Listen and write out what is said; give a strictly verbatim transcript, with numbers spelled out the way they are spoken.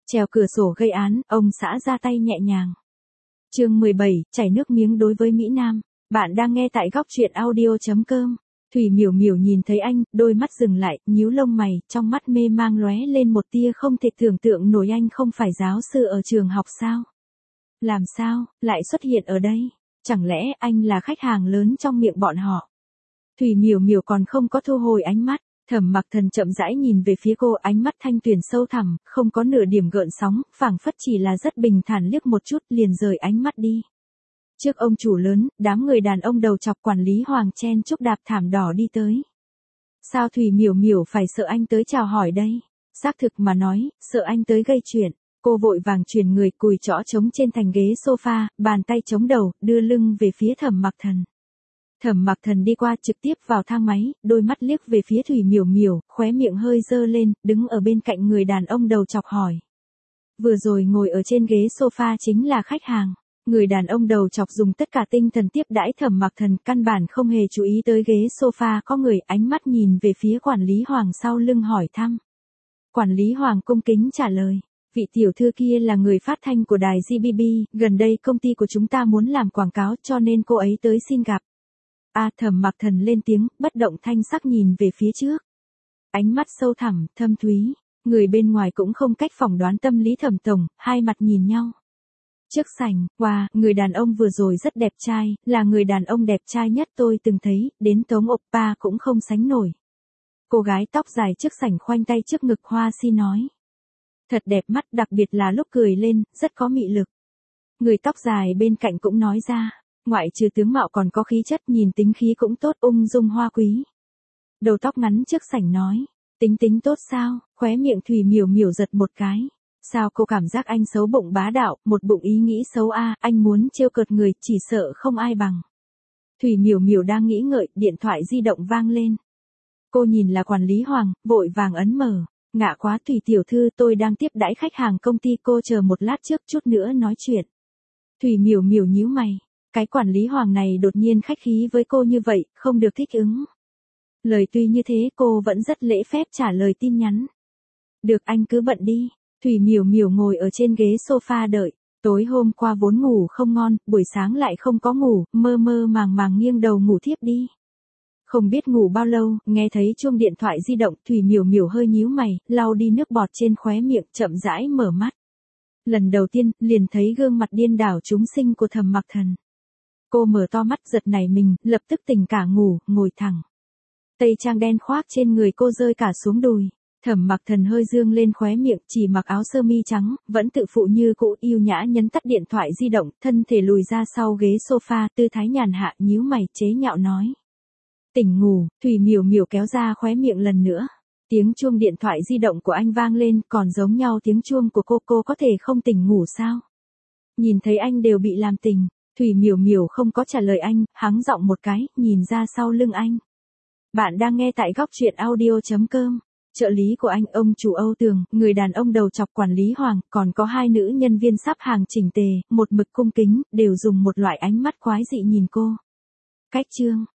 Trèo cửa sổ gây án, ông xã ra tay nhẹ nhàng. Chương mười bảy, chảy nước miếng đối với Mỹ Nam. Bạn đang nghe tại góc truyện audio chấm com. Thủy Miểu Miểu nhìn thấy anh, đôi mắt dừng lại, nhíu lông mày, trong mắt mê mang lóe lên một tia không thể tưởng tượng nổi, anh không phải giáo sư ở trường học sao? Làm sao, lại xuất hiện ở đây? Chẳng lẽ anh là khách hàng lớn trong miệng bọn họ? Thủy Miểu Miểu còn không có thu hồi ánh mắt. Thẩm Mặc Thần chậm rãi nhìn về phía cô, ánh mắt thanh tuyền sâu thẳm, không có nửa điểm gợn sóng, phảng phất chỉ là rất bình thản liếc một chút liền rời ánh mắt đi. Trước ông chủ lớn, đám người đàn ông đầu chọc quản lý Hoàng chen chúc đạp thảm đỏ đi tới. Sao Thủy Miểu Miểu phải sợ anh tới chào hỏi đây? Xác thực mà nói, sợ anh tới gây chuyện. Cô vội vàng chuyển người, cùi chõ trống trên thành ghế sofa, bàn tay chống đầu, đưa lưng về phía Thẩm Mặc Thần. Thẩm Mặc Thần đi qua trực tiếp vào thang máy, đôi mắt liếc về phía Thủy Miểu Miểu, khóe miệng hơi dơ lên, đứng ở bên cạnh người đàn ông đầu chọc hỏi. Vừa rồi ngồi ở trên ghế sofa chính là khách hàng. Người đàn ông đầu chọc dùng tất cả tinh thần tiếp đãi Thẩm Mặc Thần, căn bản không hề chú ý tới ghế sofa có người, ánh mắt nhìn về phía quản lý Hoàng sau lưng hỏi thăm. Quản lý Hoàng cung kính trả lời. Vị tiểu thư kia là người phát thanh của đài giê bê bê, gần đây công ty của chúng ta muốn làm quảng cáo cho nên cô ấy tới xin gặp. A à, Thẩm Mặc Thần lên tiếng, bất động thanh sắc nhìn về phía trước. Ánh mắt sâu thẳm, thâm thúy, người bên ngoài cũng không cách phỏng đoán tâm lý Thẩm tổng, hai mặt nhìn nhau. Trước sảnh, wow, người đàn ông vừa rồi rất đẹp trai, là người đàn ông đẹp trai nhất tôi từng thấy, đến Tống Oppa cũng không sánh nổi. Cô gái tóc dài trước sảnh khoanh tay trước ngực hoa si nói. Thật đẹp mắt, đặc biệt là lúc cười lên, rất có mị lực. Người tóc dài bên cạnh cũng nói ra. Ngoại trừ tướng mạo còn có khí chất, nhìn tính khí cũng tốt, ung dung hoa quý. Đầu tóc ngắn trước sảnh nói, tính tính tốt sao? Khóe miệng Thủy Miểu Miểu giật một cái. Sao cô cảm giác anh xấu bụng bá đạo, một bụng ý nghĩ xấu a, à, anh muốn trêu cợt người, chỉ sợ không ai bằng. Thủy Miểu Miểu đang nghĩ ngợi, điện thoại di động vang lên. Cô nhìn là quản lý Hoàng, vội vàng ấn mở. Ngạ quá Thủy tiểu thư, tôi đang tiếp đãi khách hàng công ty, cô chờ một lát trước, chút nữa nói chuyện. Thủy Miểu Miểu nhíu mày. Cái quản lý Hoàng này đột nhiên khách khí với cô như vậy, không được thích ứng. Lời tuy như thế cô vẫn rất lễ phép trả lời tin nhắn. Được, anh cứ bận đi. Thủy Miểu Miểu ngồi ở trên ghế sofa đợi. Tối hôm qua vốn ngủ không ngon, buổi sáng lại không có ngủ, mơ mơ màng màng nghiêng đầu ngủ thiếp đi. Không biết ngủ bao lâu, nghe thấy chuông điện thoại di động, Thủy Miểu Miểu hơi nhíu mày, lau đi nước bọt trên khóe miệng, chậm rãi mở mắt. Lần đầu tiên, liền thấy gương mặt điên đảo chúng sinh của Thẩm Mặc Thần. Cô mở to mắt, giật nảy mình, lập tức tỉnh cả ngủ, ngồi thẳng. Tây trang đen khoác trên người cô rơi cả xuống đùi. Thẩm Mặc Thần hơi dương lên khóe miệng, chỉ mặc áo sơ mi trắng, vẫn tự phụ như cũ, yêu nhã nhấn tắt điện thoại di động, thân thể lùi ra sau ghế sofa, tư thái nhàn hạ, nhíu mày, chế nhạo nói. Tỉnh ngủ, Thủy Miểu Miểu kéo ra khóe miệng lần nữa. Tiếng chuông điện thoại di động của anh vang lên, còn giống nhau tiếng chuông của cô, cô có thể không tỉnh ngủ sao? Nhìn thấy anh đều bị làm tỉnh. Thủy Miểu Miểu không có trả lời anh, hắng giọng một cái, nhìn ra sau lưng anh. Bạn đang nghe tại góc truyện audio chấm com. Trợ lý của anh, ông chủ Âu Tường, người đàn ông đầu chọc quản lý Hoàng, còn có hai nữ nhân viên sắp hàng chỉnh tề, một mực cung kính, đều dùng một loại ánh mắt quái dị nhìn cô. Cách chương.